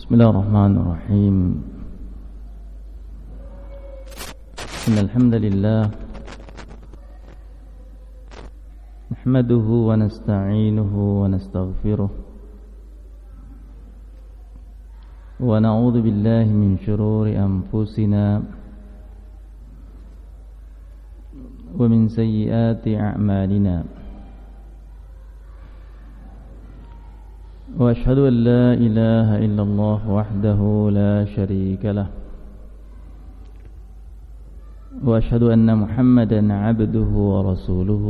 Bismillahirrahmanirrahim. Innal hamdalillah nahmaduhu wa nasta'inuhu wa nastaghfiruh wa na'udzu billahi min shururi anfusina wa min sayyiati a'malina. وأشهد أن لا إله إلا الله وحده لا شريك له وأشهد أن محمدا عبده ورسوله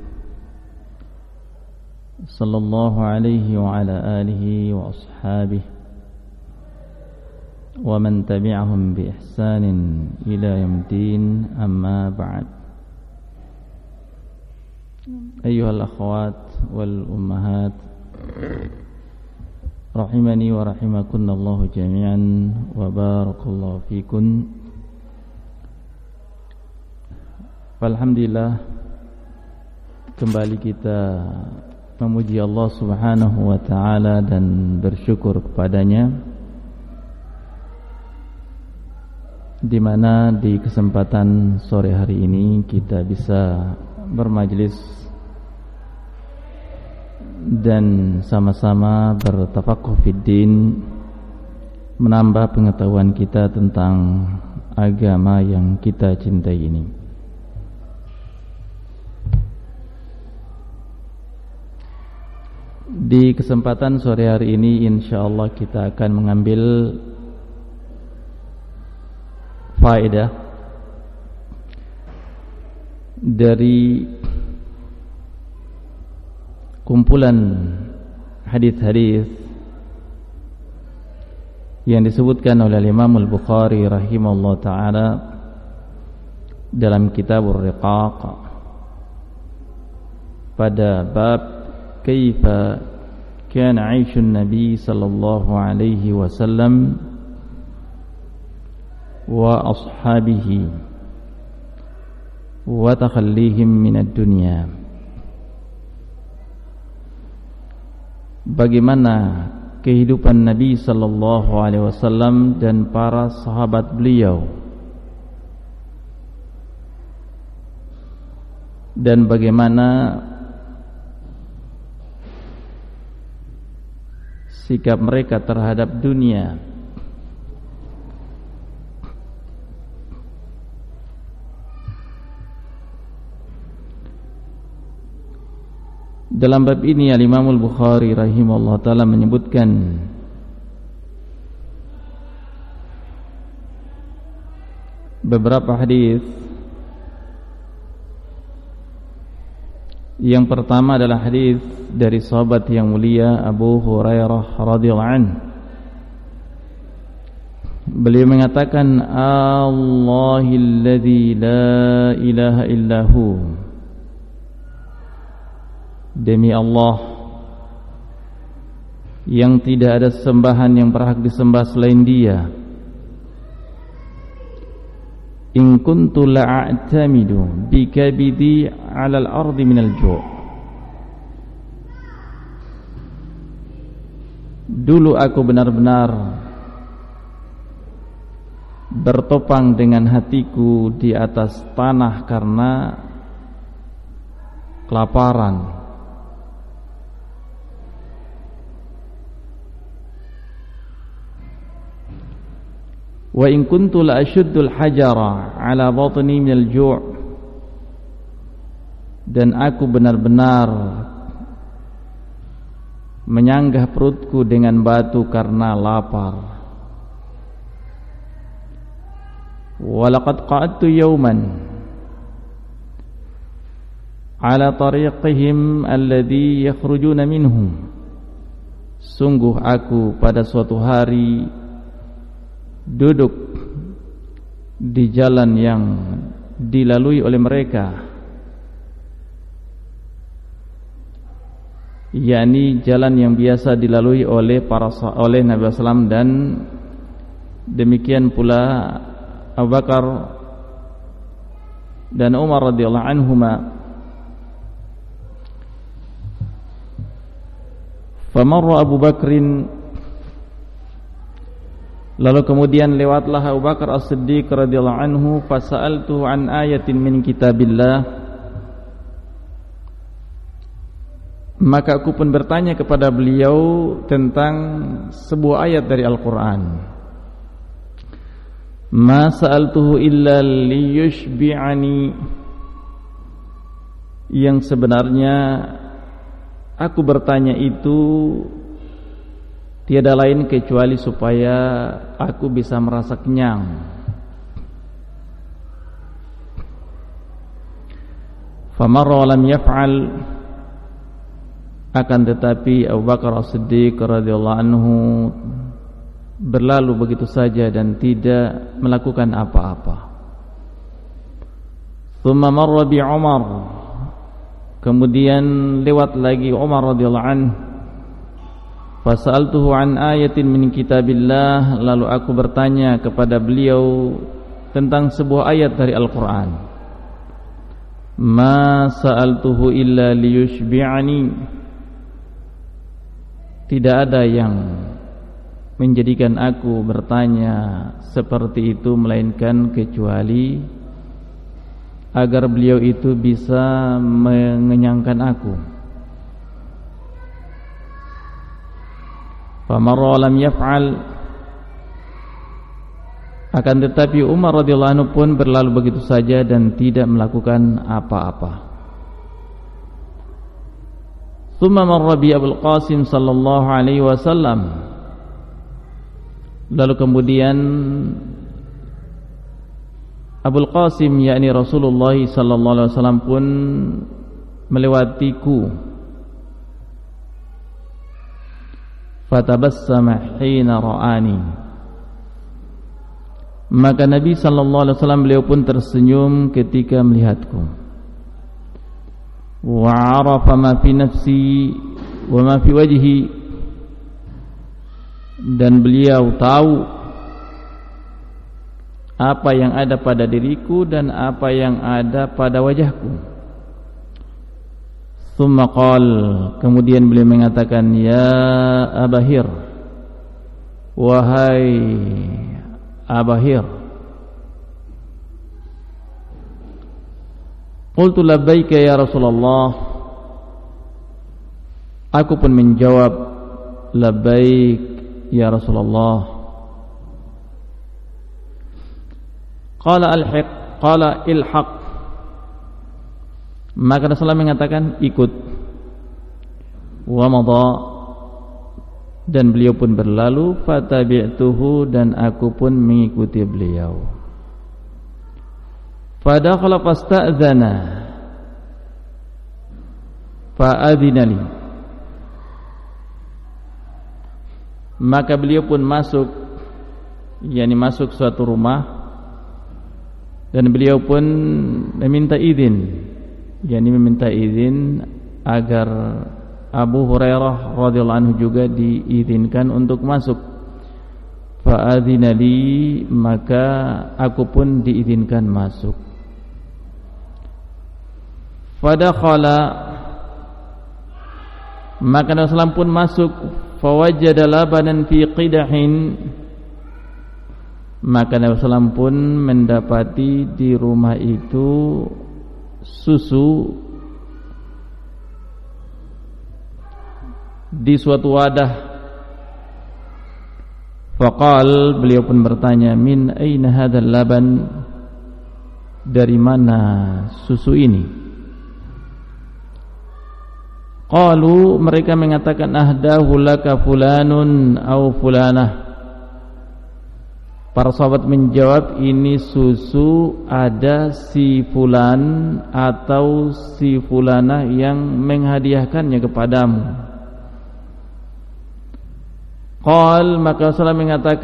صلى الله عليه وعلى آله وأصحابه ومن تبعهم بإحسان إلى يوم الدين. أما بعد. أيها الأخوات والأمهات rahimani wa rahimakunallahu jami'an wa barakallahu fikun. Alhamdulillah, kembali kita memuji Allah Subhanahu wa taala dan bersyukur kepadanya, di mana di kesempatan sore hari ini kita bisa bermajlis dan sama-sama bertafaqquh fiddin, menambah pengetahuan kita tentang agama yang kita cintai ini. Di kesempatan sore hari ini insyaallah kita akan mengambil faedah dari kumpulan hadis-hadis yang disebutkan oleh Imam Al-Bukhari rahimahullah ta'ala dalam Kitabur Riqaq pada bab kaifa kana 'aishun Nabi sallallahu alaihi wasallam wa ashabihi wa takhallihim minad dunya. Bagaimana kehidupan Nabi sallallahu alaihi wasallam dan para sahabat beliau, dan bagaimana sikap mereka terhadap dunia. Dalam bab ini Al-Imam Al-Bukhari rahimahullah ta'ala menyebutkan beberapa hadis. Yang pertama adalah hadis dari sahabat yang mulia Abu Hurairah radhiyallahu anhu. Beliau mengatakan, Allahilladzi la ilaha illahu, demi Allah yang tidak ada sembahan yang berhak disembah selain Dia, in kuntu la'atamidu bikabidi 'alal ardi minal ju'. Dulu aku benar-benar bertopang dengan hatiku di atas tanah karena kelaparan. Wa in kuntu la ashuddul hajara ala batni minal ju', dan aku benar-benar menyanggah perutku dengan batu karena lapar. Wa laqad qa'adtu yawman ala tariqihim alladhi yakhrujuna minhum, sungguh aku pada suatu hari duduk di jalan yang dilalui oleh mereka, yakni jalan yang biasa dilalui oleh Nabi SAW, dan demikian pula Abu Bakar dan Umar radhiyallahu anhuma. Famarra Abu Bakrin Lalu kemudian lewatlah Abu Bakar As-Siddiq radhiyallahu anhu, fasa'altu an ayatin min kitabillah, maka aku pun bertanya kepada beliau tentang sebuah ayat dari Al-Quran. Ma sa'altuhu illa liyushbi'ani, yang sebenarnya aku bertanya itu tiada lain kecuali supaya aku bisa merasa kenyang. Famarra wa lam yaf'al, akan tetapi Abu Bakar As-Siddiq radhiyallahu anhu berlalu begitu saja dan tidak melakukan apa-apa. Tsumma marra bi Umar, kemudian lewat lagi Umar radhiyallahu anhu, fasa'altuhu an ayatin min kitabillah, lalu aku bertanya kepada beliau tentang sebuah ayat dari Al-Qur'an. Ma sa'altuhu illa liyushbi'ani, tidak ada yang menjadikan aku bertanya seperti itu melainkan kecuali agar beliau itu bisa mengenyangkan aku. Famarra lam yaf'al, akan tetapi Umar radhiyallahu anhu pun berlalu begitu saja dan tidak melakukan apa-apa. Tsumma marra bi Abul Qasim sallallahu alaihi wasallam, lalu kemudian Abul Qasim yakni Rasulullah sallallahu alaihi wasallam pun melewatiku. Fatabassama hina ra'ani, maka Nabi sallallahu alaihi wasallam beliau pun tersenyum ketika melihatku. Wa 'arafa ma fi nafsi wa ma fi wajhi, dan beliau tahu apa yang ada pada diriku dan apa yang ada pada wajahku. Tsumma qala, kemudian beliau mengatakan, ya Abahir, wahai Abahir. Qultu labbaika ya Rasulullah, aku pun menjawab labbaik ya Rasulullah. Qala alhiq, qala ilhaq, maka Rasulullah mengatakan ikut. Wa madha, dan beliau pun berlalu. Fatabi'tuhu, dan aku pun mengikuti beliau. Fadakhala fasta'dzana fa'adzina li, maka beliau pun masuk, yakni masuk suatu rumah, dan beliau pun meminta izin, yakni meminta izin agar Abu Hurairah radhiyallahu anhu juga diizinkan untuk masuk. Fa'adzina li, maka aku pun diizinkan masuk. Fadakhala, maka Rasulullah pun masuk. Fawajjada labanan fi qidahin, maka Rasulullah pun mendapati di rumah itu susu di suatu wadah. Faqal, beliau pun bertanya, min aina hadzal laban, dari mana susu ini? Qalu, mereka mengatakan, ahdahu laka fulanun au fulanah. Para sahabat menjawab, ini susu ada si fulan atau si fulanah yang menghadiahkannya kepadamu. Qal, maka Rasulullah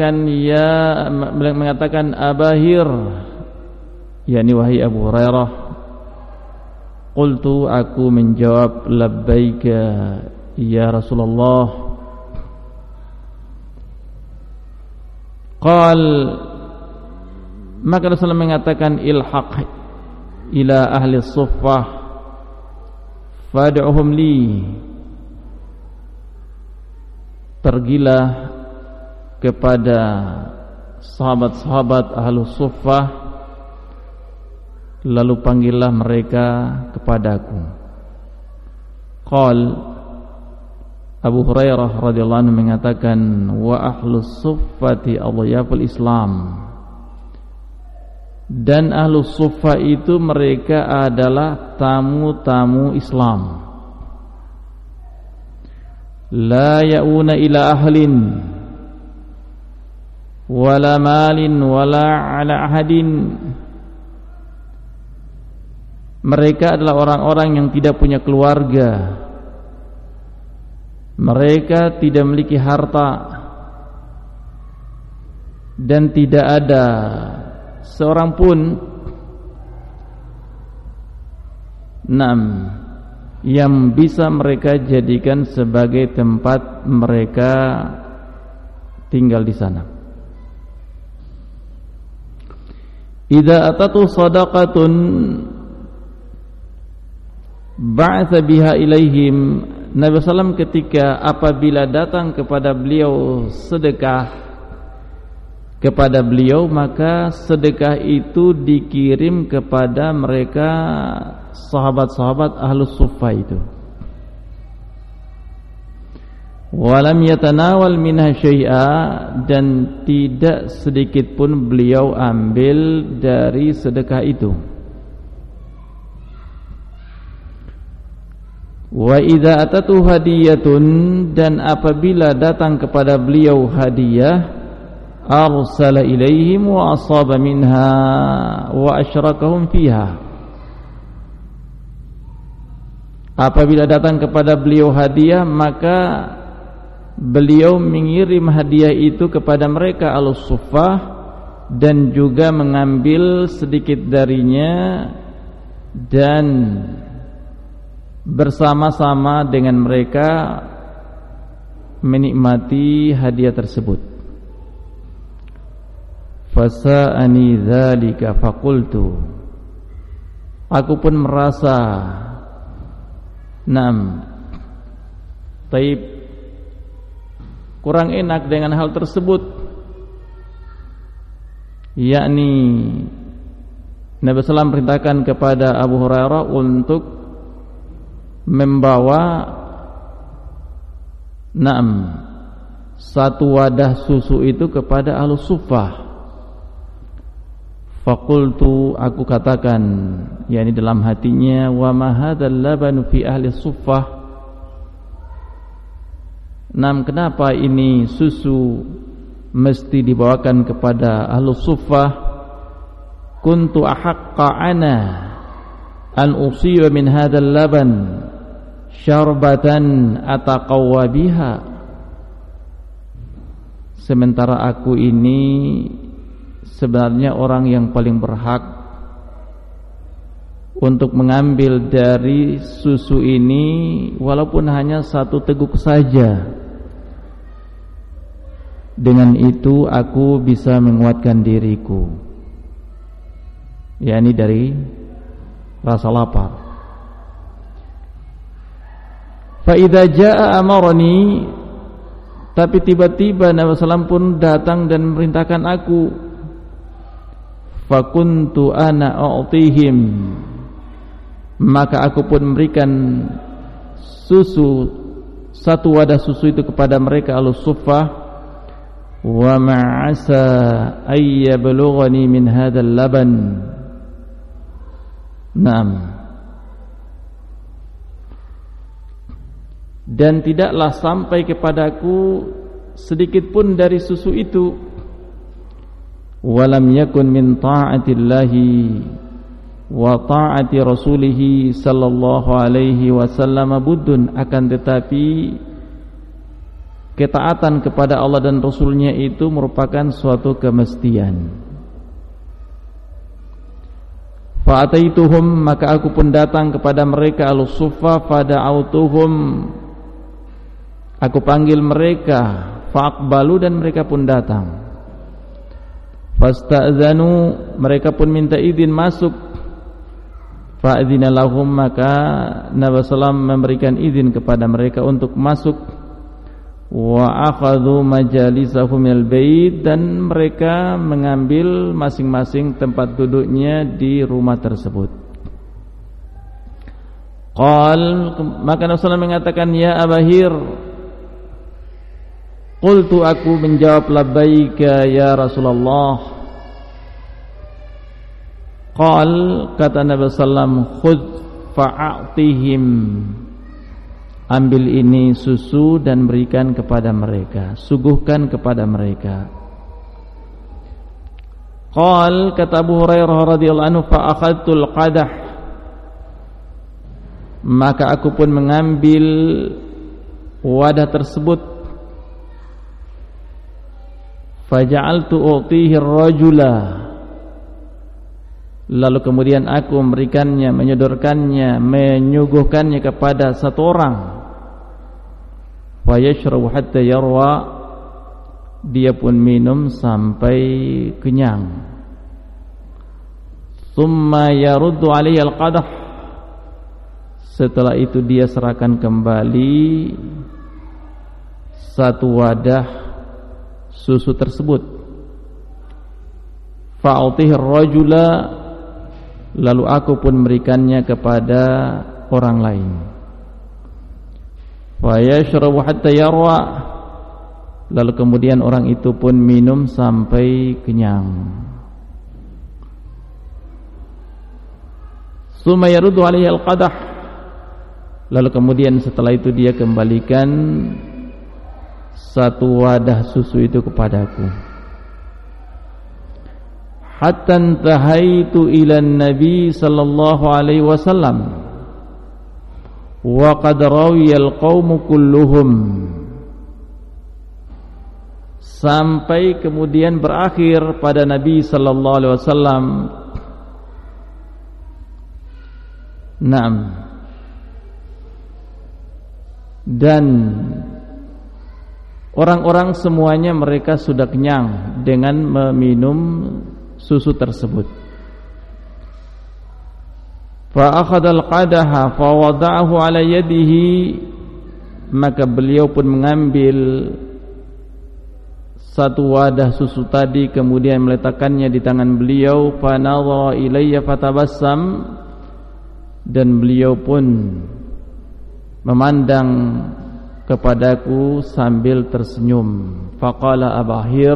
mengatakan Abahir, yakni wahai Abu Hurairah. Qultu, aku menjawab labbaika ya Rasulullah. Qal, maka Rasulullah mengatakan ilhaq ila ahli suffah fad'uhum li, pergilah kepada sahabat-sahabat Ahlus Suffah, lalu panggillah mereka kepadaku. Qal Abu Hurairah radhiyallahu anhu mengatakan, wa Ahlus Suffati adhyaful Islam, dan Ahlus Suffah itu mereka adalah tamu-tamu Islam. La ya'una ila ahlin wala malin wala ala ahadin. Mereka adalah orang-orang yang tidak punya keluarga, mereka tidak memiliki harta, dan tidak ada seorang pun yang bisa mereka jadikan sebagai tempat mereka tinggal di sana. Idza atatu sadaqatun ba'atha biha ilaihim. Nabi SAW ketika apabila datang kepada beliau sedekah kepada beliau, maka sedekah itu dikirim kepada mereka sahabat-sahabat Ahlus Suffah itu. Walam yatanawal minha syai'a, dan tidak sedikit pun beliau ambil dari sedekah itu. Wa idza atatu hadiyatun, dan apabila datang kepada beliau hadiah, arsala ilaihim wa asaba minha wa asyrakahum fiha. Apabila datang kepada beliau hadiah, maka beliau mengirim hadiah itu kepada mereka Ahlus Suffah, dan juga mengambil sedikit darinya dan bersama-sama dengan mereka menikmati hadiah tersebut. Fasa'ani dzalika faqultu, aku pun merasa taib, kurang enak dengan hal tersebut, yakni Nabi SAW perintahkan kepada Abu Hurairah untuk membawa satu wadah susu itu kepada Ahlus Suffah. Faqultu, aku katakan, yakni dalam hatinya, wa ma hadzal labanu fi ahli Suffah. Kenapa ini susu mesti dibawakan kepada Ahlus Suffah? Kuntu ahaqqa ana an usiba min hadzal laban syarbatan ataqawwa biha. Sementara aku ini sebenarnya orang yang paling berhak untuk mengambil dari susu ini, walaupun hanya satu teguk saja. Dengan itu aku bisa menguatkan diriku, yakni dari rasa lapar. Fa idza jaa amarani, tapi tiba-tiba Nabi SAW pun datang dan memerintahkan aku. Fa kuntu ana a'tihim, maka aku pun memberikan susu, satu wadah susu itu kepada mereka Ahlus Suffah. Wa ma'asa ay yablughani min hadzal laban. Dan tidaklah sampai kepadaku sedikit pun dari susu itu. Walam yakun min ta'atillahi wa ta'ati rasulih sallallahu alaihi wasallam buddun, akan tetapi ketaatan kepada Allah dan Rasulnya itu merupakan suatu kemestian. Fa'ataituhum, maka aku pun datang kepada mereka Ahlus Suffah. Fada'autuhum, aku panggil mereka. Fa'aqbalu, dan mereka pun datang. Fasta'zanu, mereka pun minta izin masuk. Fa'adzina lahum, maka Nabi SAW memberikan izin kepada mereka untuk masuk. wa akhadhu majalisahum minal bait, dan mereka mengambil masing-masing tempat duduknya di rumah tersebut. Qal, maka Rasulullah mengatakan, ya Abahir. Qultu, aku menjawab, labbaika ya Rasulullah. Qal, kata Nabi sallallahu, khudh fa'atihim, ambil ini susu dan berikan kepada mereka, suguhkan kepada mereka. Qal, kata Abu Hurairah radhiyallahu anhu, fa akhadtul qadah, maka aku pun mengambil wadah tersebut. Faja'altu u'tihi ar-rajula, lalu kemudian aku memberikannya, menyodorkannya, menyuguhkannya kepada satu orang. Wa yashrabu hatta yarwa, dia pun minum sampai kenyang. Thumma yaruddu alayhi al-qadah, setelah itu dia serahkan kembali satu wadah susu tersebut. Fa'utihi ar-rajula, lalu aku pun memberikannya kepada orang lain. Wa yashrabu hatta yarwa, lalu kemudian orang itu pun minum sampai kenyang. Summa yaruddu alaihi al-qadah, lalu kemudian setelah itu dia kembalikan satu wadah susu itu kepadaku. Hatta intahaitu ila Nabi sallallahu alaihi wasallam wa qad rawiyal qaumu kulluhum, sampai kemudian berakhir pada Nabi sallallahu alaihi wasallam. Naam. Dan orang-orang semuanya mereka sudah kenyang dengan meminum susu tersebut. Fa akhadhal qadaha fa wada'ahu ala yadihi, maka beliau pun mengambil satu wadah susu tadi kemudian meletakkannya di tangan beliau. Fa nadhara ilayya fatabassam, dan beliau pun memandang kepadaku sambil tersenyum. Faqala Abahir,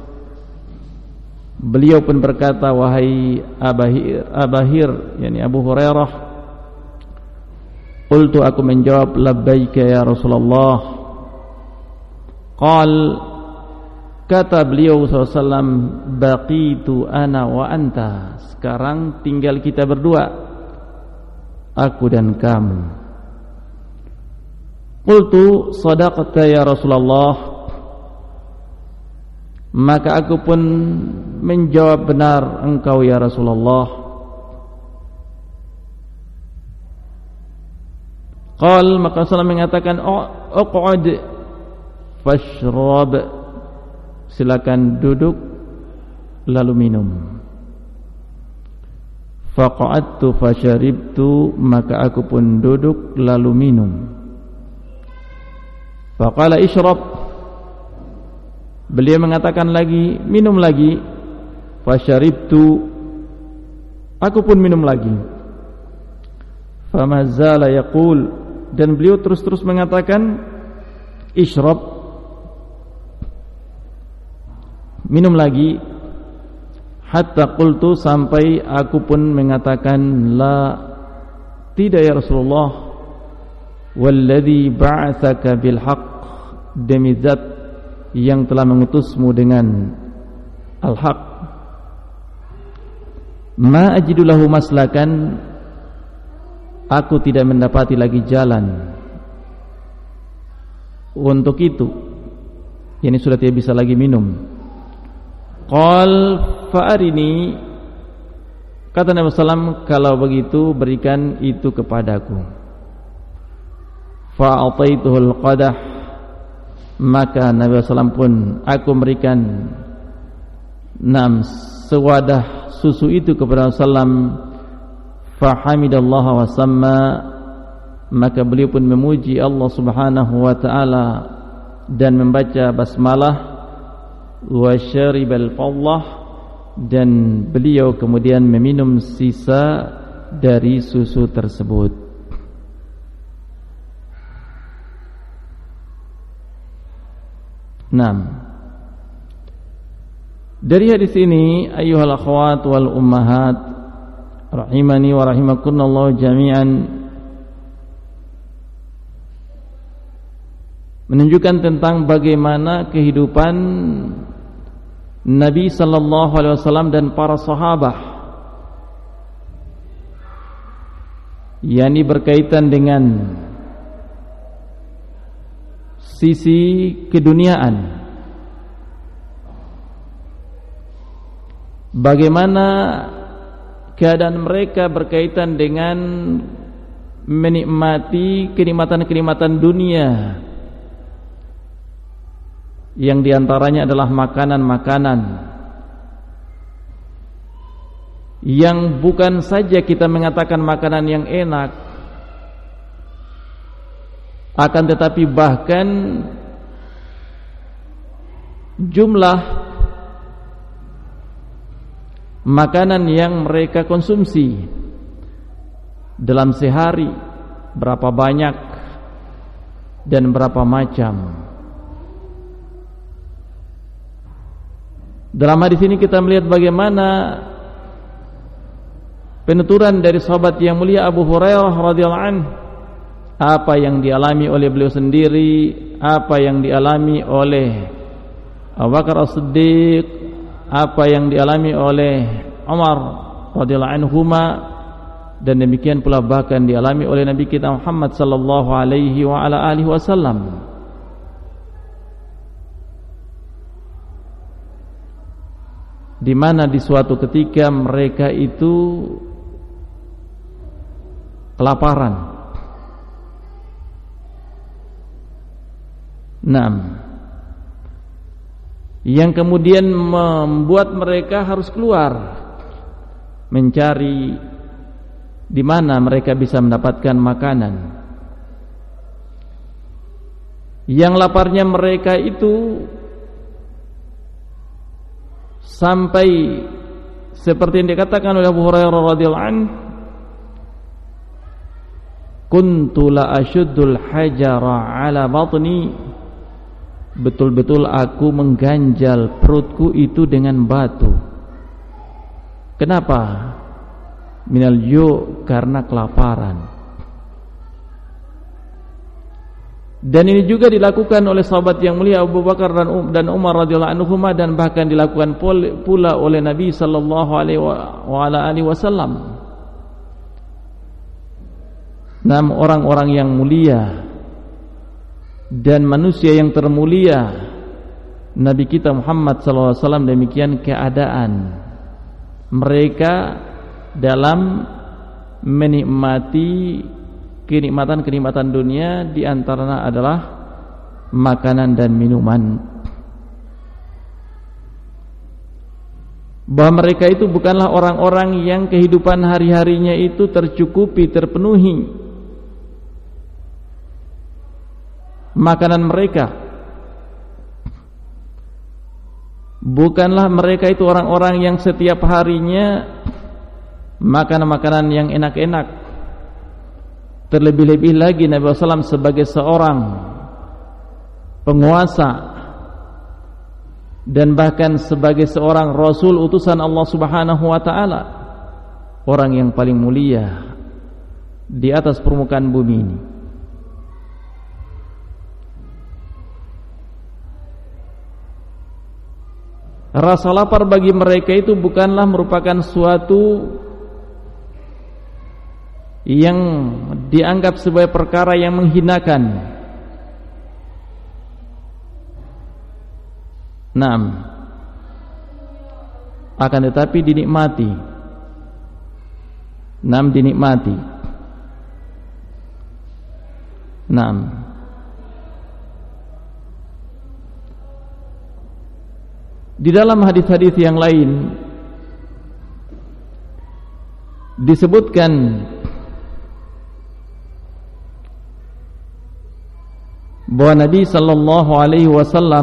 beliau pun berkata, wahai Abahir, yakni Abu Hurairah. Qultu, aku menjawab, labbaika ya Rasulullah. Qal, kata beliau SAW, baqitu ana wa anta, sekarang tinggal kita berdua, aku dan kamu. Qultu sadaqta ya Rasulullah, maka aku pun menjawab, benar engkau ya Rasulullah. Qal, maka Rasulullah mengatakan, uq'ud fashrab, silakan duduk lalu minum. Faqa'adtu fasharibtu, maka aku pun duduk lalu minum. Faqala ishrab, beliau mengatakan lagi, minum lagi. Fasharibtu, aku pun minum lagi. Famazala yaqul, dan beliau terus-terus mengatakan, ishrab, minum lagi. Hatta qultu, sampai aku pun mengatakan, la, tidak ya Rasulullah. Walladzi ba'atsaka bil haqq, demi zat yang telah mengutusmu dengan al-haq. Ma ajidu lahu maslakan, aku tidak mendapati lagi jalan untuk itu, yani sudah tidak bisa lagi minum. Qal fa'arini, kata Nabi SAW, kalau begitu berikan itu kepadaku. Fa'ataituhul qadah, maka Nabi SAW pun aku memberikan sewadah susu itu kepada Rasulullah. Fahamidallaha wa samma, maka beliau pun memuji Allah Subhanahu wa ta'ala dan membaca basmalah, wa syaribal fadlah, dan beliau kemudian meminum sisa dari susu tersebut. Dari hadis ini, ayyuhal akhwat wal ummahat rahimani wa rahimakunallahu jami'an, menunjukkan tentang bagaimana kehidupan Nabi sallallahu alaihi wasallam dan para sahabat, yakni berkaitan dengan sisi keduniaan. Bagaimana keadaan mereka berkaitan dengan menikmati kenikmatan-kenikmatan dunia, yang diantaranya adalah makanan-makanan yang bukan saja kita mengatakan makanan yang enak, akan tetapi bahkan jumlah makanan yang mereka konsumsi dalam sehari berapa banyak dan berapa macam. Dalam hadis ini kita melihat bagaimana penuturan dari sahabat yang mulia Abu Hurairah radhiyallahu anhu, apa yang dialami oleh beliau sendiri, apa yang dialami oleh Abu Bakar As-Siddiq, apa yang dialami oleh Umar radhiyallahu anhuma, dan demikian pula bahkan dialami oleh Nabi kita Muhammad sallallahu alaihi wa ala alihi wasallam. Di mana di suatu ketika mereka itu kelaparan. Yang kemudian membuat mereka harus keluar mencari di mana mereka bisa mendapatkan makanan. Yang laparnya mereka itu sampai seperti yang dikatakan oleh Abu Hurairah radhiyallahu anhu, kuntu la ashuddul hajara ala batni, betul-betul aku mengganjal perutku itu dengan batu. Kenapa? Minal ju', karena kelaparan. Dan ini juga dilakukan oleh sahabat yang mulia Abu Bakar dan Umar radhiyallahu anhuma, dan bahkan dilakukan pula oleh Nabi sallallahu alaihi wasallam. Orang-orang yang mulia dan manusia yang termulia, Nabi kita Muhammad sallallahu alaihi wasallam, demikian keadaan mereka dalam menikmati kenikmatan-kenikmatan dunia, di antaranya adalah makanan dan minuman. Bahwa mereka itu bukanlah orang-orang yang kehidupan hari-harinya itu tercukupi, terpenuhi makanan mereka. Bukanlah mereka itu orang-orang yang setiap harinya makan makanan yang enak-enak. Terlebih-lebih lagi Nabi SAW sebagai seorang penguasa dan bahkan sebagai seorang Rasul utusan Allah Subhanahu wa ta'ala, orang yang paling mulia di atas permukaan bumi ini. Rasa lapar bagi mereka itu bukanlah merupakan suatu yang dianggap sebagai perkara yang menghinakan. Akan tetapi dinikmati. Dinikmati. Di dalam hadis-hadis yang lain disebutkan bahwa Nabi sallallahu alaihi wasallam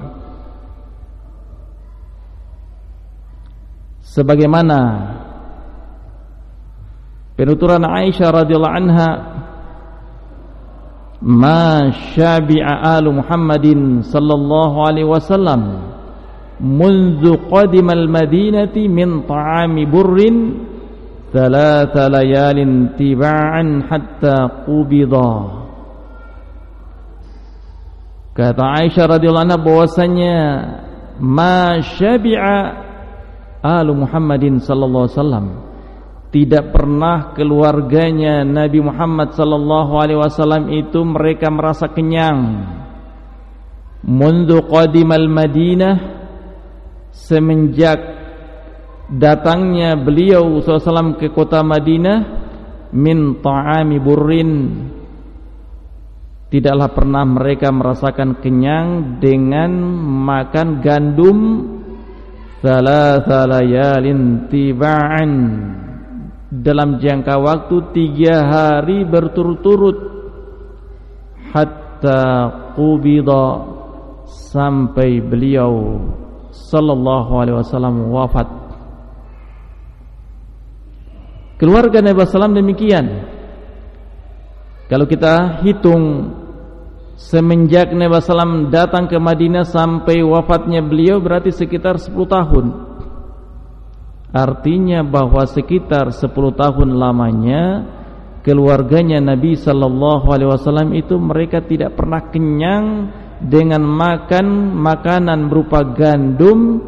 sebagaimana penuturan Aisyah radhiyallahu anha, ma syabi'a alu Muhammadin sallallahu alaihi wasallam mundu qadimal madinati min ta'ami burrin thalatha layalin tiba'an hatta qubida. Kata Aisyah radhiyallahu anha bahwasanya ma syabi'a alu Muhammadin sallallahu alaihi wasallam, tidak pernah keluarganya Nabi Muhammad sallallahu alaihi wasallam itu mereka merasa kenyang. Mundu qadimal Madinah, semenjak datangnya beliau SAW ke kota Madinah, min ta'ami burrin, tidaklah pernah mereka merasakan kenyang dengan makan gandum thalatha layalin tiba'an, dalam jangka waktu 3 hari berturut-turut, hatta qubida, sampai beliau sallallahu alaihi wasallam wafat. Keluarga Nabi SAW demikian. Kalau kita hitung semenjak Nabi SAW datang ke Madinah sampai wafatnya beliau berarti sekitar 10 tahun. Artinya bahwa sekitar 10 tahun lamanya keluarganya Nabi sallallahu alaihi wasallam itu mereka tidak pernah kenyang dengan makan makanan berupa gandum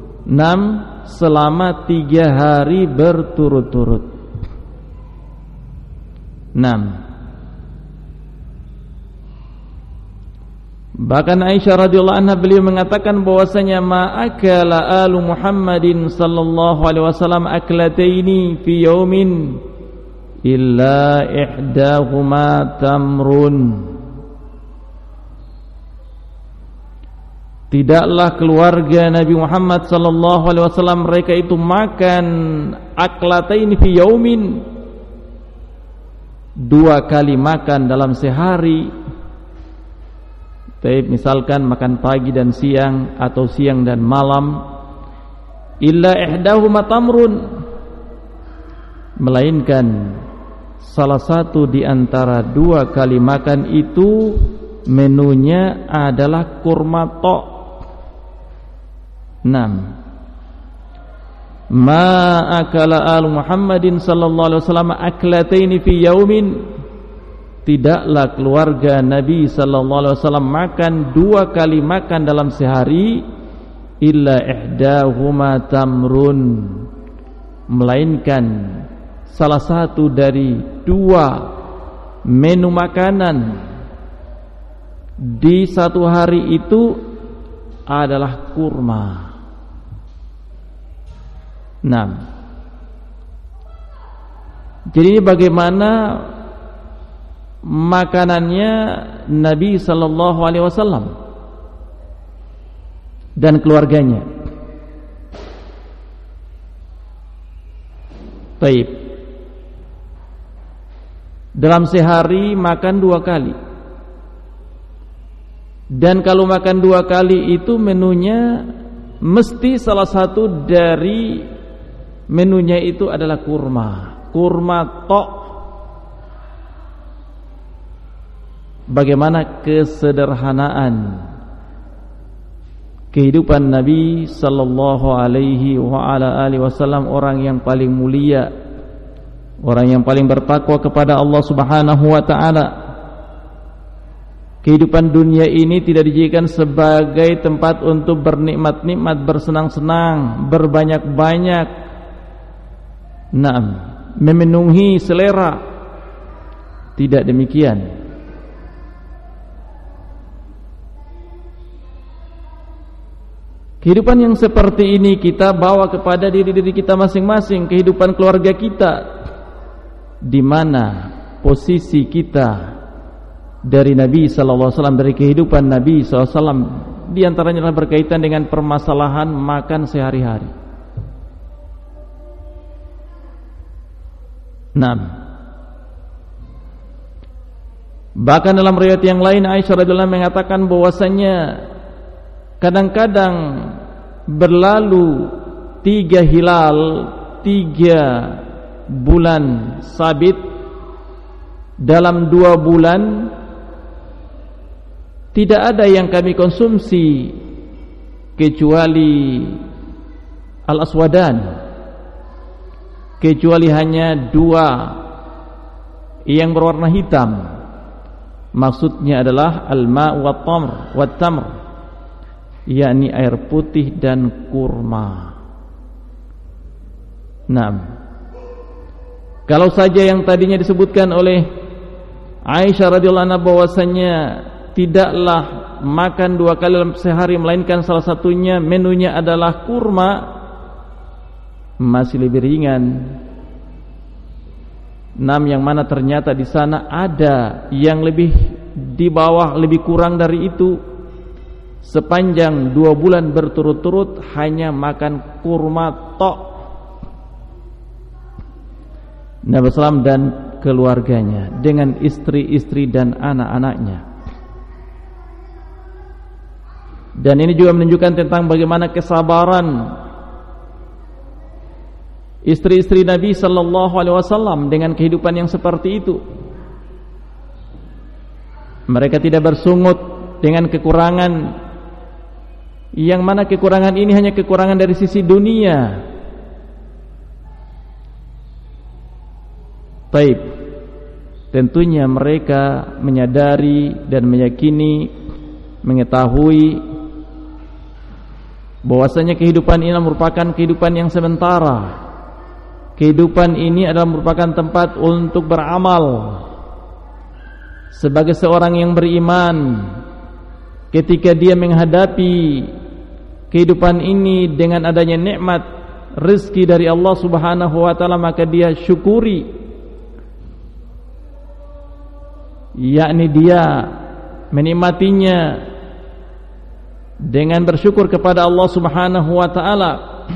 selama 3 hari berturut-turut. Bahkan Aisyah radhiyallahu anha beliau mengatakan bahwasanya ma'akala alu Muhammadin sallallahu alaihi wasallam aklataini fi yaumin illa ihdahuma tamrun. Tidaklah keluarga Nabi Muhammad sallallahu alaihi wasallam mereka itu makan aklataini fi yaumin, 2 kali makan dalam sehari. Misalkan makan pagi dan siang atau siang dan malam. Illa ihdahuma tamrun, melainkan salah satu di antara 2 kali makan itu menunya adalah kurma tok. Ma akala al Muhammadin sallallahu alaihi wasallam aklataini fi yaumin, tidaklah keluarga Nabi sallallahu alaihi wasallam makan 2 kali makan dalam sehari, illa ihdahuma tamrun, melainkan salah satu dari 2 menu makanan di satu hari itu adalah kurma. Jadi bagaimana makanannya Nabi sallallahu alaihi wasallam dan keluarganya. Baik. Dalam sehari makan 2 kali. Dan kalau makan 2 kali itu menunya mesti salah satu dari menunya itu adalah kurma tok. Bagaimana kesederhanaan kehidupan Nabi sallallahu alaihi wa ala alihi wasallam, orang yang paling mulia, orang yang paling bertakwa kepada Allah Subhanahu wa taala. Kehidupan dunia ini tidak dijadikan sebagai tempat untuk bernikmat-nikmat, bersenang-senang, berbanyak-banyak, memenuhi selera. Tidak demikian. Kehidupan yang seperti ini kita bawa kepada diri-diri kita masing-masing, kehidupan keluarga kita, di mana posisi kita dari Nabi sallallahu alaihi wasallam, dari kehidupan Nabi sallallahu alaihi wasallam, di antaranya adalah berkaitan dengan permasalahan makan sehari-hari. Bahkan dalam riwayat yang lain Aisyah radhiyallahu anha mengatakan bahwasanya kadang-kadang berlalu 3 hilal, 3 bulan sabit dalam 2 bulan tidak ada yang kami konsumsi kecuali al-aswadan, kecuali hanya 2 yang berwarna hitam. Maksudnya adalah al-ma' wa tamr, yakni air putih dan kurma. Nah, kalau saja yang tadinya disebutkan oleh Aisyah radhiyallahu anha bahwasanya tidaklah makan 2 kali dalam sehari melainkan salah satunya menunya adalah kurma, masih lebih ringan. Yang mana ternyata di sana ada yang lebih di bawah, lebih kurang dari itu. Sepanjang 2 bulan berturut-turut hanya makan kurma tok. Nabi SAW dan keluarganya dengan istri-istri dan anak-anaknya. Dan ini juga menunjukkan tentang bagaimana kesabaran istri-istri Nabi sallallahu alaihi wasallam dengan kehidupan yang seperti itu. Mereka tidak bersungut dengan kekurangan, yang mana kekurangan ini hanya kekurangan dari sisi dunia. Taib, tentunya mereka menyadari dan meyakini, mengetahui bahwasanya kehidupan ini merupakan kehidupan yang sementara. Kehidupan ini adalah merupakan tempat untuk beramal. Sebagai seorang yang beriman, ketika dia menghadapi kehidupan ini dengan adanya nikmat rezeki dari Allah Subhanahu wa taala, maka dia syukuri, yakni dia menikmatinya dengan bersyukur kepada Allah Subhanahu wa taala,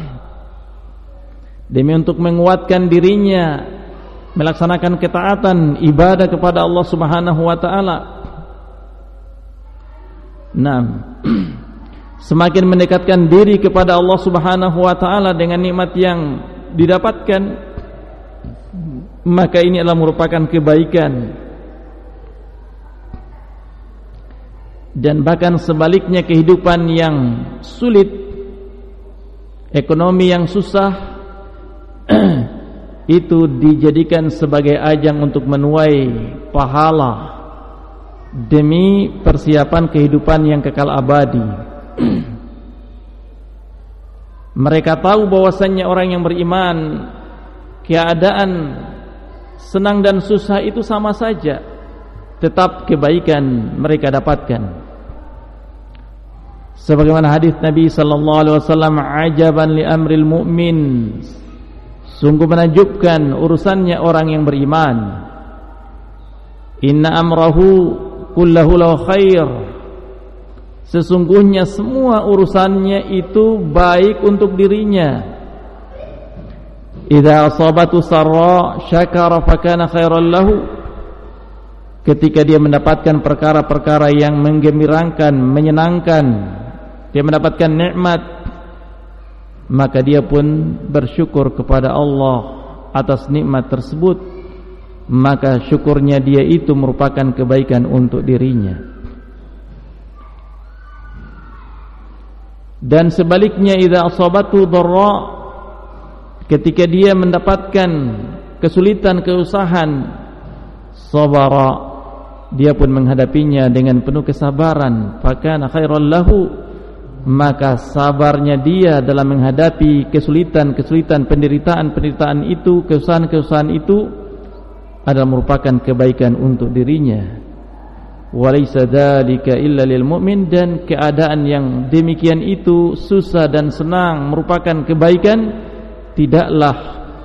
demi untuk menguatkan dirinya melaksanakan ketaatan ibadah kepada Allah Subhanahu wa taala. Semakin mendekatkan diri kepada Allah Subhanahu wa taala dengan nikmat yang didapatkan, maka ini adalah merupakan kebaikan. Dan bahkan sebaliknya, kehidupan yang sulit, ekonomi yang susah, itu dijadikan sebagai ajang untuk menuai pahala demi persiapan kehidupan yang kekal abadi. Mereka tahu bahwasannya orang yang beriman, keadaan senang dan susah itu sama saja, tetap kebaikan mereka dapatkan. Sebagaimana hadis Nabi sallallahu alaihi wasallam, ajaban li amril mu'min, sungguh menakjubkan urusannya orang yang beriman. Inna amrahu kullahu lahu khair, sesungguhnya semua urusannya itu baik untuk dirinya. Idza asabatu sarra syakara fakana khairan lahu, ketika dia mendapatkan perkara-perkara yang menggembirakan, menyenangkan, dia mendapatkan nikmat, maka dia pun bersyukur kepada Allah atas nikmat tersebut, maka syukurnya dia itu merupakan kebaikan untuk dirinya. Dan sebaliknya, idza asabatu dharra, ketika dia mendapatkan kesulitan, kesusahan, sabara, dia pun menghadapinya dengan penuh kesabaran, fakana khairan lahu, maka sabarnya dia dalam menghadapi kesulitan-kesulitan, penderitaan-penderitaan itu, kesusahan-kesusahan itu adalah merupakan kebaikan untuk dirinya. Walaysa dzalika illa lil mu'min, dan keadaan yang demikian itu, susah dan senang, merupakan kebaikan, tidaklah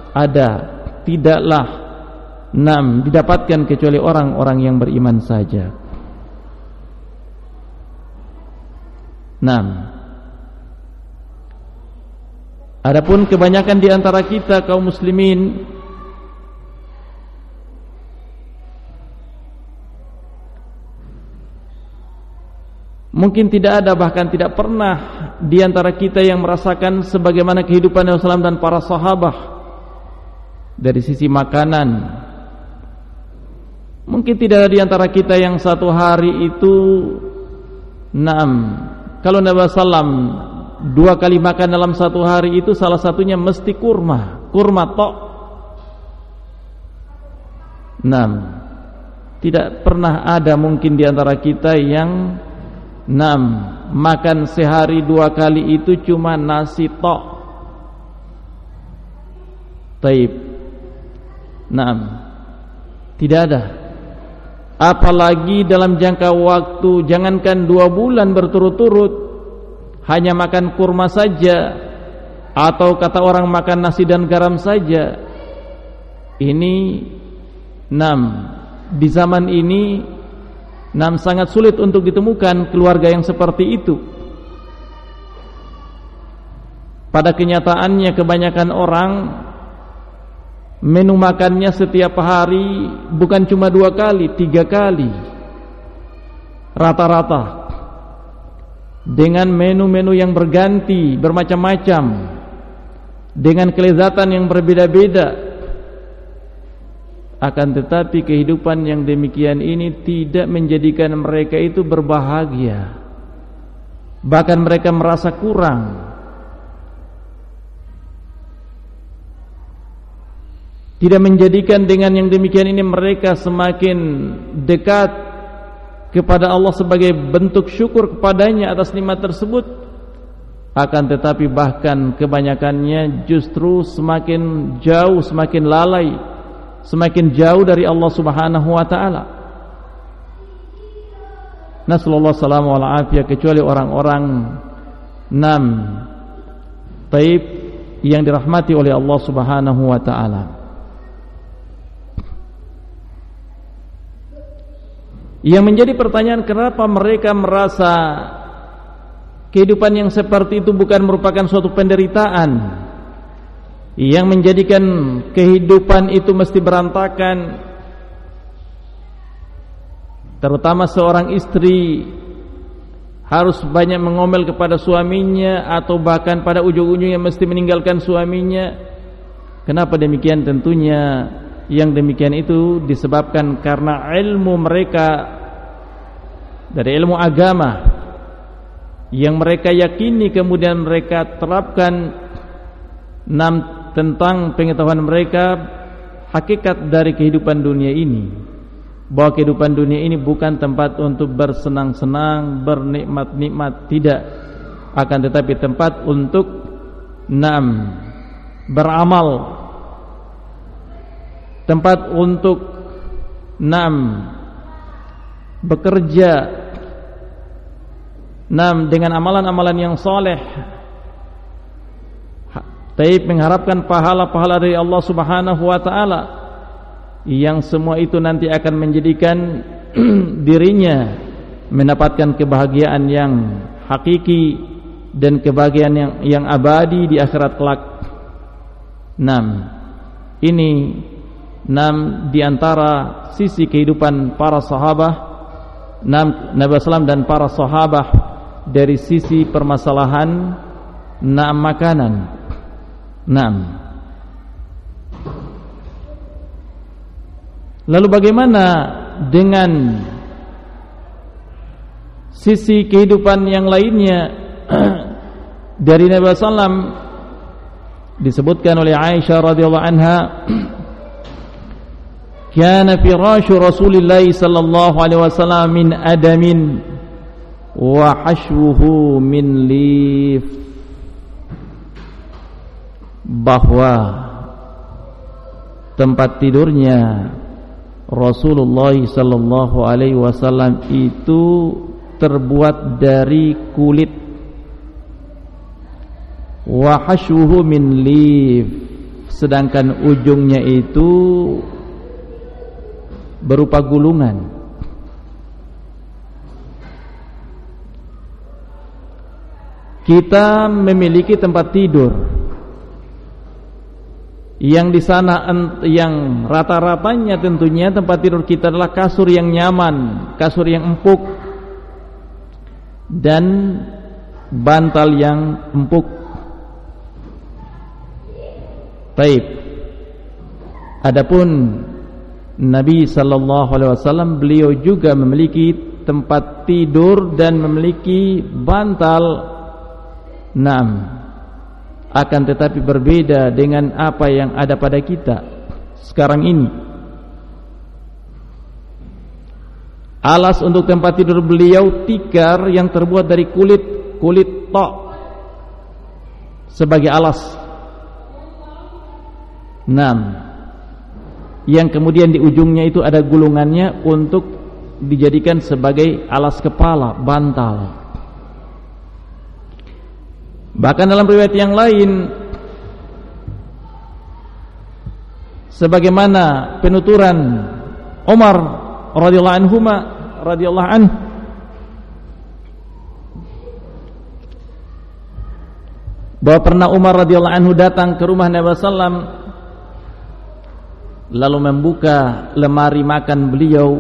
didapatkan kecuali orang-orang yang beriman saja. Adapun kebanyakan di antara kita kaum muslimin Mungkin tidak ada, bahkan tidak pernah di antara kita yang merasakan sebagaimana kehidupan Rasulullah dan para sahabat dari sisi makanan. Mungkin tidak ada di antara kita yang satu hari itu kalau Nabi sallam 2 kali makan dalam satu hari itu salah satunya mesti kurma tok. Tidak pernah ada mungkin di antara kita yang makan sehari 2 kali itu cuma nasi tok. Taib. Tidak ada. Apalagi dalam jangka waktu, jangankan 2 bulan berturut-turut hanya makan kurma saja, atau kata orang makan nasi dan garam saja. Ini di zaman ini sangat sulit untuk ditemukan keluarga yang seperti itu. Pada kenyataannya kebanyakan orang menu makannya setiap hari bukan cuma 2 kali, 3 kali rata-rata, dengan menu-menu yang berganti, bermacam-macam, dengan kelezatan yang berbeda-beda. Akan tetapi kehidupan yang demikian ini tidak menjadikan mereka itu berbahagia, bahkan mereka merasa kurang. Tidak menjadikan dengan yang demikian ini mereka semakin dekat kepada Allah sebagai bentuk syukur kepadanya atas nikmat tersebut. Akan tetapi bahkan kebanyakannya justru semakin jauh, semakin lalai, semakin jauh dari Allah Subhanahu wa taala. Nasallallahu salamu wal afiyah, kecuali orang-orang taib yang dirahmati oleh Allah Subhanahu wa taala. Yang menjadi pertanyaan, kenapa mereka merasa kehidupan yang seperti itu bukan merupakan suatu penderitaan yang menjadikan kehidupan itu mesti berantakan. Terutama seorang istri harus banyak mengomel kepada suaminya, atau bahkan pada ujung-ujungnya mesti meninggalkan suaminya. Kenapa demikian? Tentunya yang demikian itu disebabkan karena ilmu mereka dari ilmu agama yang mereka yakini, kemudian mereka terapkan tentang pengetahuan mereka hakikat dari kehidupan dunia ini, bahwa kehidupan dunia ini bukan tempat untuk bersenang-senang, bernikmat-nikmat, tidak, akan tetapi tempat untuk beramal, tempat untuk bekerja dengan amalan-amalan yang soleh, taib mengharapkan pahala-pahala dari Allah Subhanahu wa taala, yang semua itu nanti akan menjadikan dirinya mendapatkan kebahagiaan yang hakiki dan kebahagiaan yang abadi di akhirat kelak. Ini di antara sisi kehidupan para sahabat Nabi SAW dan para sahabat dari sisi permasalahan makanan. Lalu bagaimana dengan sisi kehidupan yang lainnya? Dari Nabi SAW disebutkan oleh Aisyah radhiyallahu anha, kana firashu Rasulillah sallallahu alaihi wasallam min adamin wa hashwuhu min lif, bahwa tempat tidurnya Rasulullah sallallahu alaihi wasallam itu terbuat dari kulit, wa hashwuhu min lif, sedangkan ujungnya itu berupa gulungan. Kita memiliki tempat tidur yang di sana yang rata-ratanya tentunya tempat tidur kita adalah kasur yang nyaman, kasur yang empuk, dan bantal yang empuk. Baik. Adapun Nabi sallallahu alaihi wasallam, beliau juga memiliki tempat tidur dan memiliki bantal. Akan tetapi berbeda dengan apa yang ada pada kita sekarang ini. Alas untuk tempat tidur beliau tikar yang terbuat dari kulit tok sebagai alas. Yang kemudian di ujungnya itu ada gulungannya untuk dijadikan sebagai alas kepala, bantal. Bahkan dalam riwayat yang lain, sebagaimana penuturan Umar radhiyallahu anhu, bahwa pernah Umar radhiyallahu anhu datang ke rumah Nabi sallam, lalu membuka lemari makan beliau.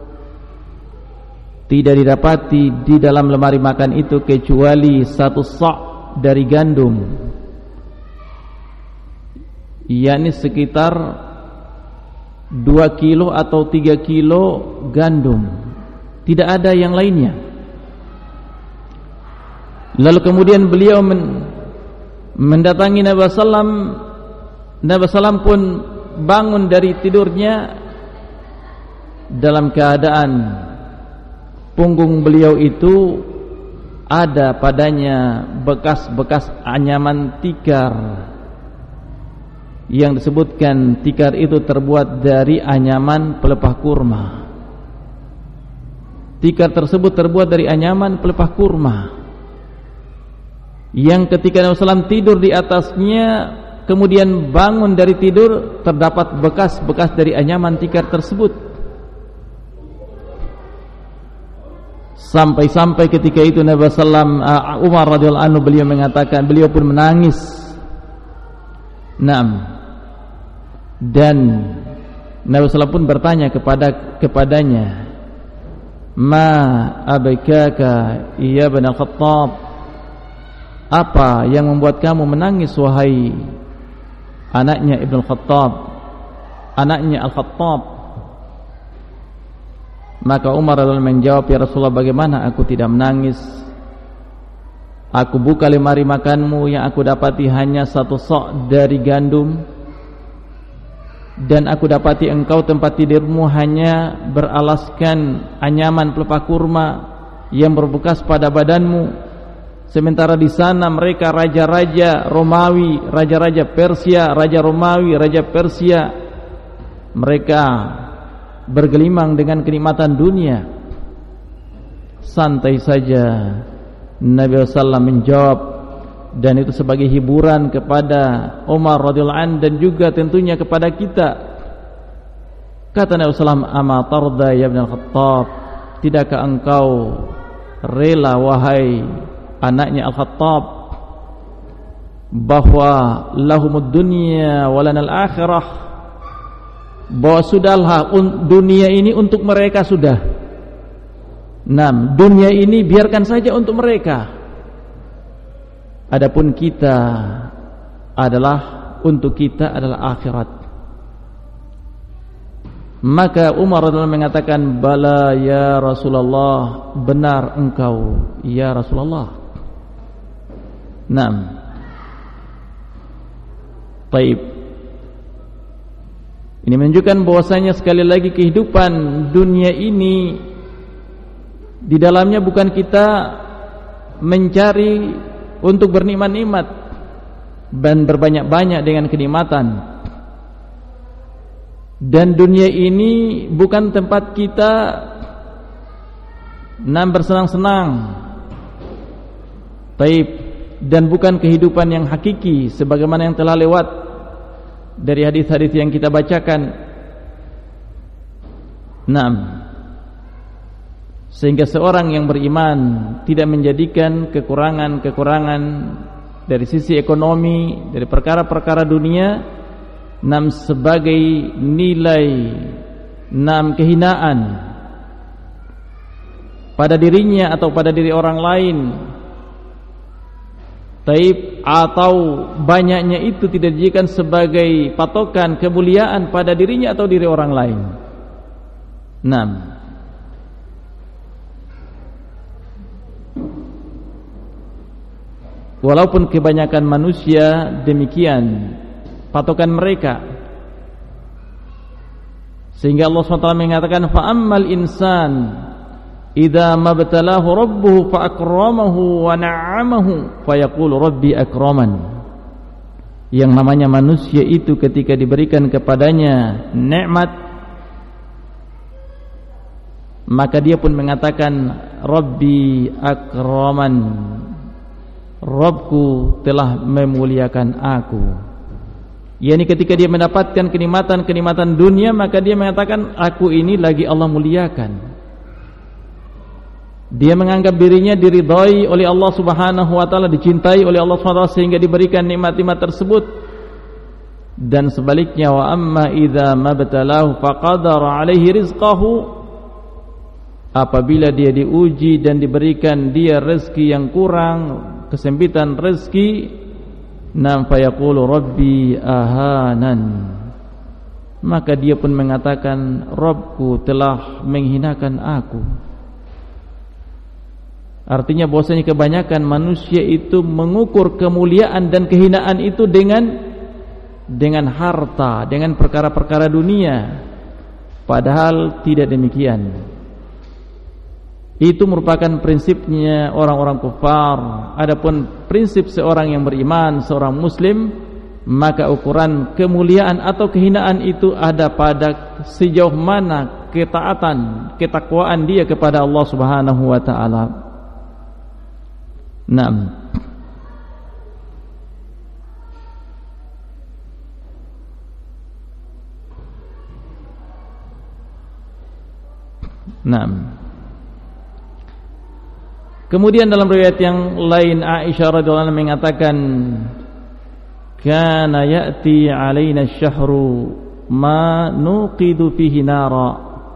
Tidak didapati di dalam lemari makan itu kecuali 1 sa' dari gandum, yakni sekitar 2 kilo atau 3 kilo gandum. Tidak ada yang lainnya. Lalu kemudian beliau mendatangi Nabi sallam. Nabi sallam pun bangun dari tidurnya dalam keadaan punggung beliau itu ada padanya bekas-bekas anyaman tikar, yang disebutkan tikar itu terbuat dari anyaman pelepah kurma. Tikar tersebut terbuat dari anyaman pelepah kurma, yang ketika Nabi SAW tidur di atasnya, kemudian bangun dari tidur, terdapat bekas-bekas dari anyaman tikar tersebut. Sampai-sampai ketika itu Nabi sallam, Umar radhiyallahu anhu, beliau mengatakan, beliau pun menangis. Dan Nabi sallam pun bertanya kepadanya, "Ma abakaka ya ibn al-Khattab?" Apa yang membuat kamu menangis wahai anaknya Ibn al-Khattab, anaknya Al-Khattab? Maka Umar radhiyallahu menjawab, "Ya Rasulullah, bagaimana aku tidak menangis? Aku buka lemari makanmu yang aku dapati hanya 1 sa' dari gandum, dan aku dapati engkau tempat tidurmu hanya beralaskan anyaman pelepah kurma yang berbekas pada badanmu. Sementara di sana mereka raja-raja Romawi, raja-raja Persia, raja Romawi, raja Persia, mereka bergelimang dengan kenikmatan dunia." Santai saja Nabi SAW menjawab, dan itu sebagai hiburan kepada Umar radhiyallahu anhu dan juga tentunya kepada kita. Kata Nabi SAW, "Ama tarda ya ibn al-Khattab, tidakkah engkau rela wahai anaknya Al-Khattab bahwa lahumud dunya walanal akhirah, bahwa sudahlah dunia ini untuk mereka sudah. Dunia ini biarkan saja untuk mereka. Adapun kita untuk kita adalah akhirat." Maka Umar radhiyallahu mengatakan, "Bala ya Rasulullah, benar engkau ya Rasulullah." Baik. Ini menunjukkan bahwasanya sekali lagi kehidupan dunia ini di dalamnya bukan kita mencari untuk bernikmat-nikmat dan berbanyak-banyak dengan kenikmatan. Dan dunia ini bukan tempat kita bersenang-senang. Baik, dan bukan kehidupan yang hakiki sebagaimana yang telah lewat dari hadis-hadis yang kita bacakan. Sehingga seorang yang beriman tidak menjadikan kekurangan-kekurangan dari sisi ekonomi, dari perkara-perkara dunia, sebagai nilai kehinaan. pada dirinya atau pada diri orang lain, taib atau banyaknya itu tidak dijadikan sebagai patokan kemuliaan pada dirinya atau diri orang lain. 6. Walaupun kebanyakan manusia demikian patokan mereka, sehingga Allah SWT mengatakan fa'ammal insan idza mabtalahu rabbuhu fa'akramahu wa na'amahu fayaqulu rabbi akraman. Yang namanya manusia itu ketika diberikan kepadanya nikmat, maka dia pun mengatakan rabbi akraman, Rabbku telah memuliakan aku. Yani ketika dia mendapatkan kenikmatan dunia, maka dia mengatakan aku ini lagi Allah muliakan. Dia menganggap dirinya diridhai oleh Allah Subhanahu wa taala, dicintai oleh Allah Subhanahu wa taala sehingga diberikan nikmat-nikmat tersebut. Dan sebaliknya, wa amma idza mabtalahu faqadara alaihi rizqahu, apabila dia diuji dan diberikan dia rezeki yang kurang, kesempitan rezeki, nam fayaqulu rabbi ahanan, maka dia pun mengatakan Rabbku telah menghinakan aku. Artinya bahwasanya kebanyakan manusia itu mengukur kemuliaan dan kehinaan itu dengan harta, dengan perkara-perkara dunia, padahal tidak demikian. Itu merupakan prinsipnya orang-orang kufar. Adapun prinsip seorang yang beriman, seorang muslim, maka ukuran kemuliaan atau kehinaan itu ada pada sejauh mana ketaatan, ketakwaan dia kepada Allah Subhanahu wa taala. 6. Kemudian dalam riwayat yang lain, Aisyah radhiyallahu anha mengatakan, kana ya'ti 'alaina asy-syahru ma nuqidu fihi nara.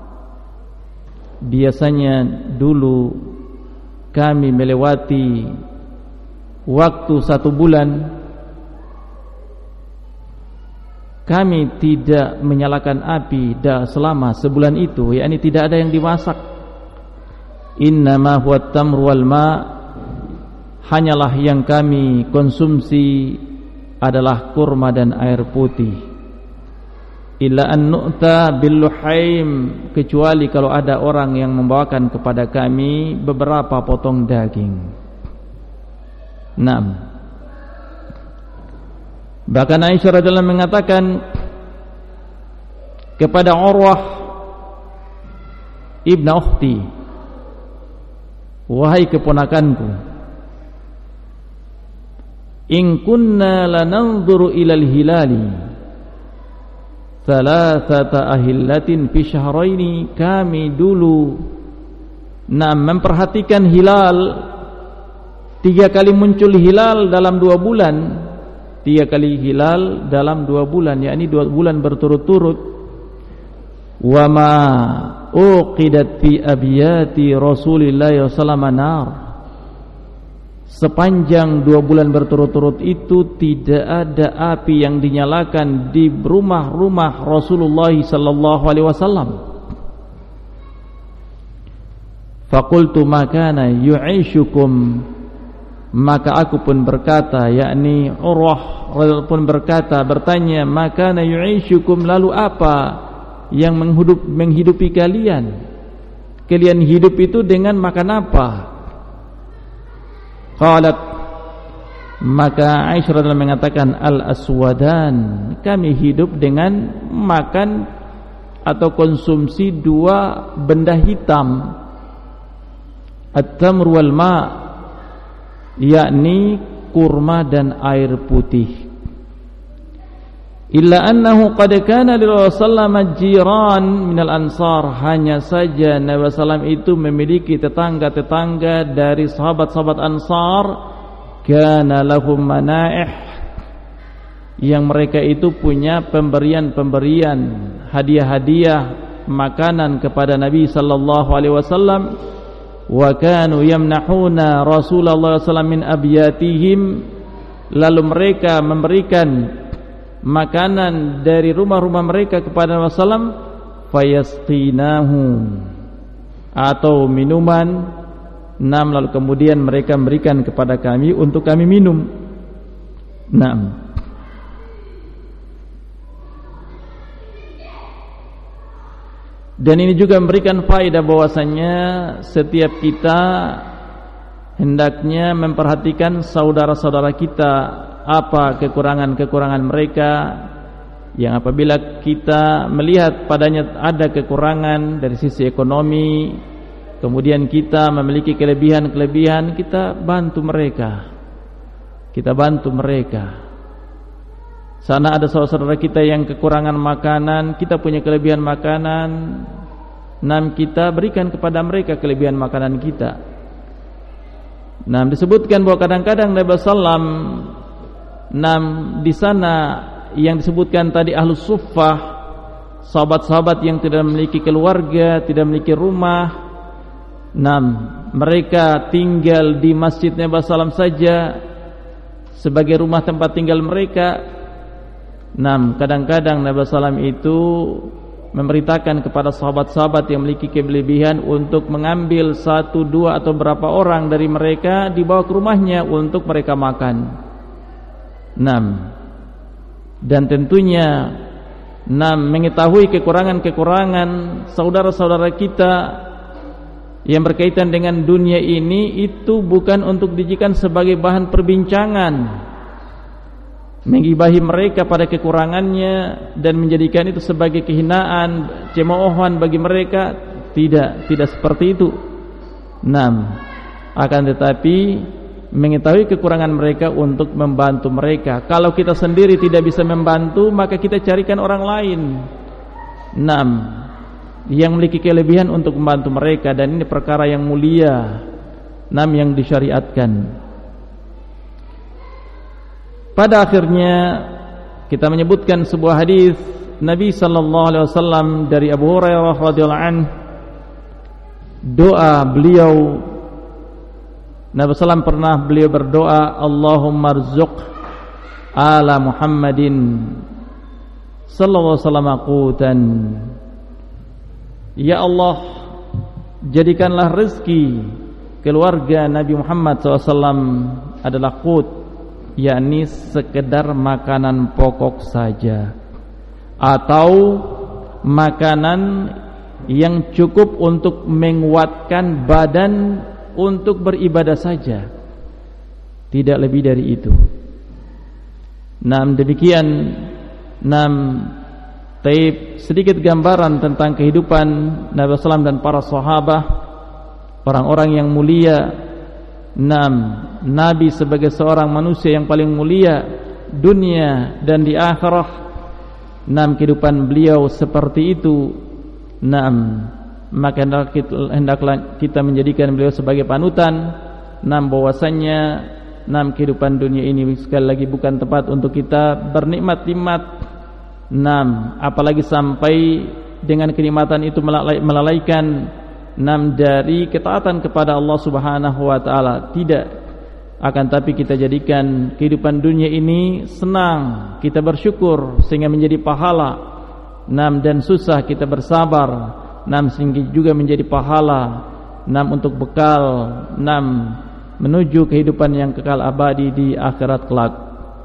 Biasanya dulu kami melewati waktu 1 bulan, kami tidak menyalakan api selama sebulan itu, yakni tidak ada yang dimasak. Innama huwa tamru wal ma, hanyalah yang kami konsumsi adalah kurma dan air putih. Illa an nu'ta bil luhaim, kecuali kalau ada orang yang membawakan kepada kami beberapa potong daging. 6. Bahkan Aisyah radhiyallahu anha mengatakan kepada Urwah ibn ukhti, wahai keponakanku, in kunna lananzuru ilal hilali thalathata ahillatin fi syahraini, kami dulu memperhatikan hilal, 3 kali muncul hilal dalam 2 bulan, 3 kali hilal dalam 2 bulan, yakni 2 bulan berturut-turut. Wa ma uqidat fi abiyati Rasulillah sallallahu alaihi wasallam nar, sepanjang 2 bulan berturut-turut itu tidak ada api yang dinyalakan di rumah-rumah Rasulullah sallallahu alaihi wasallam. Faqultu makana yu'ishukum, maka aku pun berkata, yakni Urwah pun bertanya, makana yu'ishukum, lalu apa yang menghidupi kalian? Kalian hidup itu dengan makan apa? Qalat, maka Aisyah radhiyallahu anha mengatakan, al-aswadan, kami hidup dengan makan atau konsumsi 2 benda hitam, at-tamr wal ma, yakni kurma dan air putih. Illa annahu qad kana li Rasulullah jiran minal ansar, hanya saja Nabi sallallahu itu memiliki tetangga-tetangga dari sahabat-sahabat Ansar, kana lahum manaih, yang mereka itu punya pemberian-pemberian, hadiah-hadiah makanan kepada Nabi sallallahu alaihi wasallam, wa kanu yamnahuna Rasulullah sallallahu min abyatihim, lalu mereka memberikan makanan dari rumah-rumah mereka kepada Rasulullah sallallahu fayasqinahu, atau minuman, lalu kemudian mereka memberikan kepada kami untuk kami minum. Dan ini juga memberikan faedah bahwasannya setiap kita hendaknya memperhatikan saudara-saudara kita, apa kekurangan-kekurangan mereka, yang apabila kita melihat padanya ada kekurangan dari sisi ekonomi, kemudian kita memiliki kelebihan-kelebihan, kita bantu mereka. Sana ada saudara-saudara kita yang kekurangan makanan, kita punya kelebihan makanan, kita berikan kepada mereka kelebihan makanan kita. Disebutkan bahwa kadang-kadang Nabi sallam di sana yang disebutkan tadi ahlus suffah, sahabat-sahabat yang tidak memiliki keluarga, tidak memiliki rumah, mereka tinggal di masjid Nabi sallam saja sebagai rumah tempat tinggal mereka. Kadang-kadang Nabi sallam itu memberitakan kepada sahabat-sahabat yang memiliki kelebihan untuk mengambil 1, 2 atau berapa orang dari mereka dibawa ke rumahnya untuk mereka makan. Dan tentunya mengetahui kekurangan-kekurangan saudara-saudara kita yang berkaitan dengan dunia ini itu bukan untuk dijadikan sebagai bahan perbincangan, menggibahi mereka pada kekurangannya dan menjadikan itu sebagai kehinaan, cemoohan bagi mereka. Tidak seperti itu. Akan tetapi mengetahui kekurangan mereka untuk membantu mereka. Kalau kita sendiri tidak bisa membantu, maka kita carikan orang lain yang memiliki kelebihan untuk membantu mereka, dan ini perkara yang mulia yang disyariatkan. Pada akhirnya kita menyebutkan sebuah hadis Nabi sallallahu alaihi wasallam dari Abu Hurairah radhiyallahu anhu, doa beliau, Nabi sallam pernah beliau berdoa, Allahumma rzuq ala Muhammadin sallallahu alaihi wasallam qutan. Ya Allah, jadikanlah rezeki keluarga Nabi Muhammad SAW adalah qut, yakni sekedar makanan pokok saja, atau makanan yang cukup untuk menguatkan badan untuk beribadah saja, tidak lebih dari itu. Demikian taib sedikit gambaran tentang kehidupan Nabi SAW dan para sahabat, orang-orang yang mulia. Nabi sebagai seorang manusia yang paling mulia dunia dan di akhirat. Kehidupan beliau seperti itu. Maka hendaklah kita menjadikan beliau sebagai panutan. Bahwasannya kehidupan dunia ini sekali lagi bukan tempat untuk kita bernikmat-nikmat. Apalagi sampai dengan kenikmatan itu melalaikan dari ketaatan kepada Allah Subhanahu wa taala. Tidak, akan tapi kita jadikan kehidupan dunia ini senang, kita bersyukur sehingga menjadi pahala. Dan susah kita bersabar, sehingga juga menjadi pahala untuk bekal menuju kehidupan yang kekal abadi di akhirat kelak.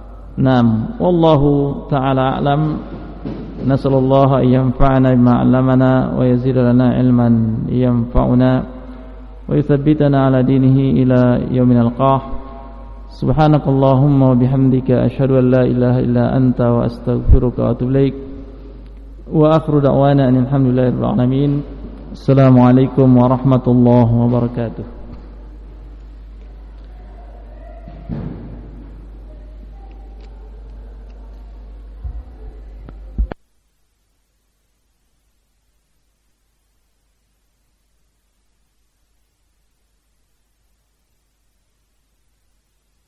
Wallahu ta'ala a'lam. Nasallallahu an yanfa'ana bima 'allamana wa yazida lana ilman yanfa'una wa yuthabbitana 'ala dinihi ila yaumil nalqah. Subhanakallahumma wa bihamdika asyhadu an la ilaha illa anta wa astaghfiruka wa atubu ilaik. Wa akhiru da'wana alhamdulillahi rabbil alamin. Assalamualaikum warahmatullahi wabarakatuh.